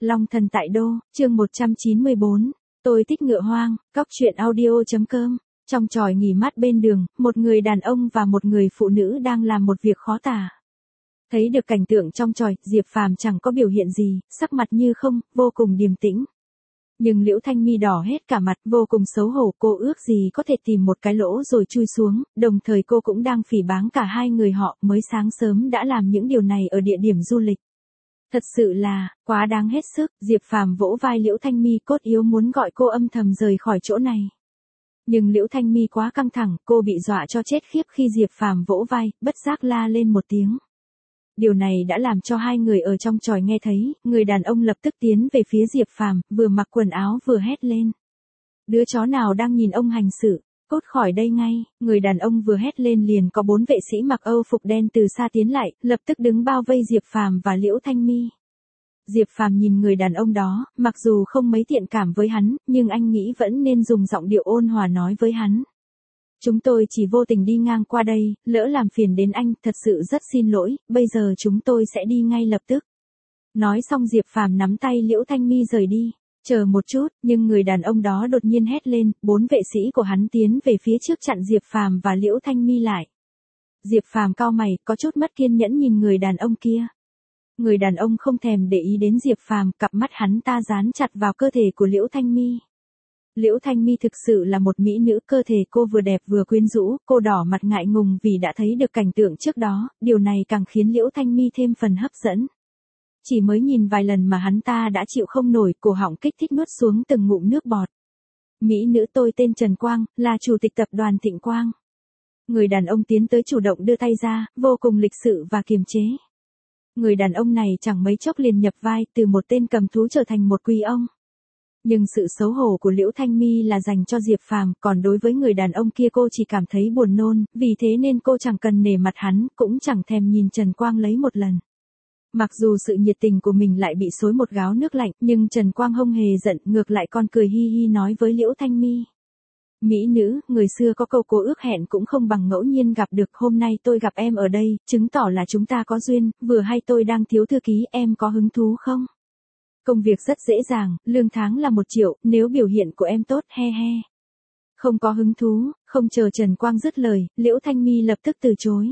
Long thần tại đô, chương 194, tôi thích ngựa hoang, cóc truyện audio.com. Trong chòi nghỉ mát bên đường, một người đàn ông và một người phụ nữ đang làm một việc khó tả. Thấy được cảnh tượng trong chòi, Diệp Phàm chẳng có biểu hiện gì, sắc mặt như không, vô cùng điềm tĩnh. Nhưng Liễu Thanh Mi đỏ hết cả mặt, vô cùng xấu hổ, cô ước gì có thể tìm một cái lỗ rồi chui xuống, đồng thời cô cũng đang phỉ báng cả hai người họ, mới sáng sớm đã làm những điều này ở địa điểm du lịch. Thật sự là, quá đáng hết sức, Diệp Phàm vỗ vai Liễu Thanh Mi cốt yếu muốn gọi cô âm thầm rời khỏi chỗ này. Nhưng Liễu Thanh Mi quá căng thẳng, cô bị dọa cho chết khiếp khi Diệp Phàm vỗ vai, bất giác la lên một tiếng. Điều này đã làm cho hai người ở trong chòi nghe thấy, người đàn ông lập tức tiến về phía Diệp Phàm, vừa mặc quần áo vừa hét lên. Đứa chó nào đang nhìn ông hành xử, cút khỏi đây ngay, người đàn ông vừa hét lên liền có 4 vệ sĩ mặc Âu phục đen từ xa tiến lại, lập tức đứng bao vây Diệp Phàm và Liễu Thanh Mi. Diệp Phàm nhìn người đàn ông đó, mặc dù không mấy thiện cảm với hắn, nhưng anh nghĩ vẫn nên dùng giọng điệu ôn hòa nói với hắn. Chúng tôi chỉ vô tình đi ngang qua đây, lỡ làm phiền đến anh, thật sự rất xin lỗi, bây giờ chúng tôi sẽ đi ngay lập tức. Nói xong Diệp Phàm nắm tay Liễu Thanh Mi rời đi. Chờ một chút, nhưng người đàn ông đó đột nhiên hét lên, 4 vệ sĩ của hắn tiến về phía trước chặn Diệp Phàm và Liễu Thanh Mi lại. Diệp Phàm cau mày, có chút mất kiên nhẫn nhìn người đàn ông kia. Người đàn ông không thèm để ý đến Diệp Phàm, cặp mắt hắn ta dán chặt vào cơ thể của Liễu Thanh Mi. Liễu Thanh Mi thực sự là một mỹ nữ, cơ thể cô vừa đẹp vừa quyến rũ, cô đỏ mặt ngại ngùng vì đã thấy được cảnh tượng trước đó, điều này càng khiến Liễu Thanh Mi thêm phần hấp dẫn. Chỉ mới nhìn vài lần mà hắn ta đã chịu không nổi, cổ họng kích thích nuốt xuống từng ngụm nước bọt. Mỹ nữ, tôi tên Trần Quang, là chủ tịch tập đoàn Thịnh Quang. Người đàn ông tiến tới chủ động đưa tay ra, vô cùng lịch sự và kiềm chế. Người đàn ông này chẳng mấy chốc liền nhập vai, từ một tên cầm thú trở thành một quý ông. Nhưng sự xấu hổ của Liễu Thanh Mi là dành cho Diệp Phàm, còn đối với người đàn ông kia cô chỉ cảm thấy buồn nôn, vì thế nên cô chẳng cần nể mặt hắn, cũng chẳng thèm nhìn Trần Quang lấy một lần. Mặc dù sự nhiệt tình của mình lại bị xối một gáo nước lạnh, nhưng Trần Quang không hề giận, ngược lại còn cười hi hi nói với Liễu Thanh Mi. Mỹ nữ, người xưa có câu cố ước hẹn cũng không bằng ngẫu nhiên gặp được, hôm nay tôi gặp em ở đây, chứng tỏ là chúng ta có duyên, vừa hay tôi đang thiếu thư ký, em có hứng thú không? Công việc rất dễ dàng, lương tháng là 1 triệu, nếu biểu hiện của em tốt, he he. Không có hứng thú, không chờ Trần Quang dứt lời, Liễu Thanh Mi lập tức từ chối.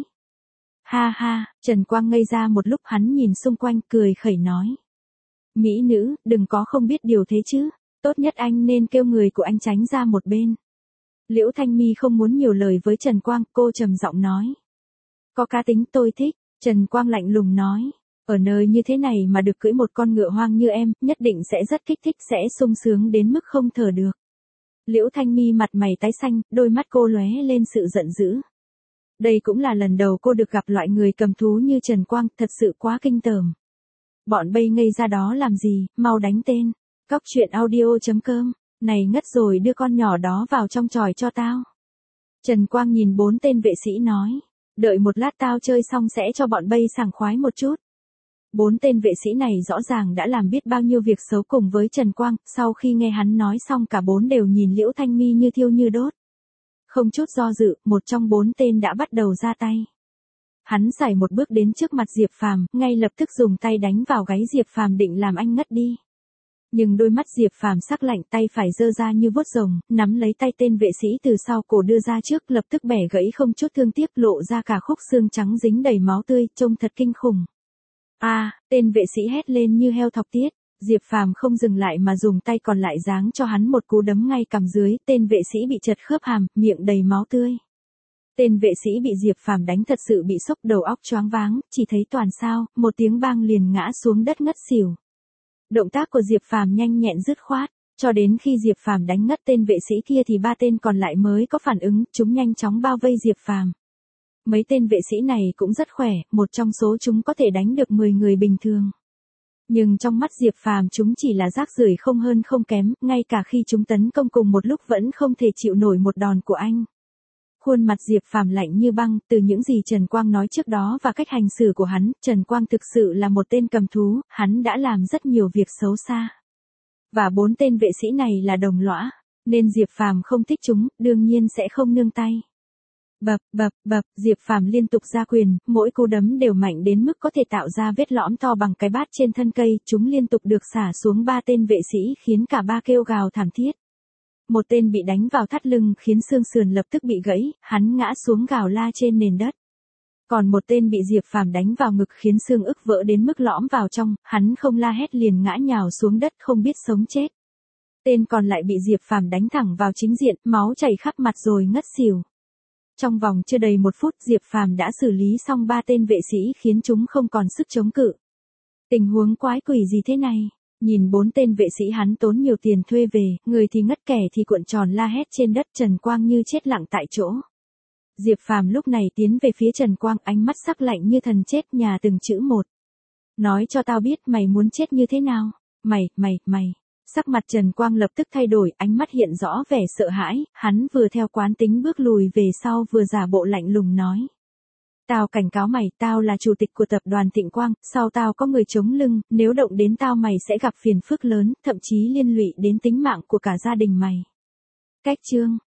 Ha ha, Trần Quang ngây ra một lúc, hắn nhìn xung quanh cười khẩy nói. Mỹ nữ, đừng có không biết điều thế chứ, tốt nhất anh nên kêu người của anh tránh ra một bên. Liễu Thanh Mi không muốn nhiều lời với Trần Quang, cô trầm giọng nói. Có cá tính tôi thích, Trần Quang lạnh lùng nói. Ở nơi như thế này mà được cưỡi một con ngựa hoang như em, nhất định sẽ rất kích thích, sẽ sung sướng đến mức không thở được. Liễu Thanh Mi mặt mày tái xanh, đôi mắt cô lóe lên sự giận dữ. Đây cũng là lần đầu cô được gặp loại người cầm thú như Trần Quang, thật sự quá kinh tởm. Bọn bay ngây ra đó làm gì, mau đánh tên. Cóc truyện audio.com, này ngất rồi, đưa con nhỏ đó vào trong chòi cho tao. Trần Quang nhìn 4 tên vệ sĩ nói, đợi một lát tao chơi xong sẽ cho bọn bay sảng khoái một chút. 4 tên vệ sĩ này rõ ràng đã làm biết bao nhiêu việc xấu cùng với Trần Quang, sau khi nghe hắn nói xong cả 4 đều nhìn Liễu Thanh Mi như thiêu như đốt. Không chút do dự, một trong 4 tên đã bắt đầu ra tay. Hắn sải một bước đến trước mặt Diệp Phàm, ngay lập tức dùng tay đánh vào gáy Diệp Phàm định làm anh ngất đi. Nhưng đôi mắt Diệp Phàm sắc lạnh, tay phải giơ ra như vuốt rồng, nắm lấy tay tên vệ sĩ từ sau cổ đưa ra trước, lập tức bẻ gãy không chút thương tiếc, lộ ra cả khúc xương trắng dính đầy máu tươi, trông thật kinh khủng. Tên vệ sĩ hét lên như heo thọc tiết. Diệp Phàm không dừng lại mà dùng tay còn lại giáng cho hắn một cú đấm ngay cằm dưới, tên vệ sĩ bị trật khớp hàm, miệng đầy máu tươi. Tên vệ sĩ bị Diệp Phàm đánh thật sự bị sốc, đầu óc choáng váng, chỉ thấy toàn sao, một tiếng bang liền ngã xuống đất ngất xỉu. Động tác của Diệp Phàm nhanh nhẹn dứt khoát, cho đến khi Diệp Phàm đánh ngất tên vệ sĩ kia thì 3 tên còn lại mới có phản ứng, chúng nhanh chóng bao vây Diệp Phàm. Mấy tên vệ sĩ này cũng rất khỏe, một trong số chúng có thể đánh được 10 người bình thường. Nhưng trong mắt Diệp Phàm chúng chỉ là rác rưởi, không hơn không kém, ngay cả khi chúng tấn công cùng một lúc vẫn không thể chịu nổi một đòn của anh. Khuôn mặt Diệp Phàm lạnh như băng, từ những gì Trần Quang nói trước đó và cách hành xử của hắn, Trần Quang thực sự là một tên cầm thú, hắn đã làm rất nhiều việc xấu xa. Và 4 tên vệ sĩ này là đồng lõa, nên Diệp Phàm không thích chúng, đương nhiên sẽ không nương tay. Bập, Diệp Phàm liên tục ra quyền, mỗi cú đấm đều mạnh đến mức có thể tạo ra vết lõm to bằng cái bát trên thân cây, chúng liên tục được xả xuống ba tên vệ sĩ khiến cả ba kêu gào thảm thiết. Một tên bị đánh vào thắt lưng khiến xương sườn lập tức bị gãy, hắn ngã xuống gào la trên nền đất. Còn một tên bị Diệp Phàm đánh vào ngực khiến xương ức vỡ đến mức lõm vào trong, hắn không la hét liền ngã nhào xuống đất không biết sống chết. Tên còn lại bị Diệp Phàm đánh thẳng vào chính diện, máu chảy khắp mặt rồi ngất xỉu. Trong vòng chưa đầy 1 phút Diệp Phàm đã xử lý xong 3 tên vệ sĩ khiến chúng không còn sức chống cự. Tình huống quái quỷ gì thế này? Nhìn 4 tên vệ sĩ hắn tốn nhiều tiền thuê về, người thì ngất kẻ thì cuộn tròn la hét trên đất, Trần Quang như chết lặng tại chỗ. Diệp Phàm lúc này tiến về phía Trần Quang, ánh mắt sắc lạnh như thần chết nhà từng chữ một. Nói cho tao biết mày muốn chết như thế nào? Mày. Sắc mặt Trần Quang lập tức thay đổi, ánh mắt hiện rõ vẻ sợ hãi, hắn vừa theo quán tính bước lùi về sau vừa giả bộ lạnh lùng nói. Tao cảnh cáo mày, tao là chủ tịch của tập đoàn Thịnh Quang, sau tao có người chống lưng, nếu động đến tao mày sẽ gặp phiền phức lớn, thậm chí liên lụy đến tính mạng của cả gia đình mày. Cách chương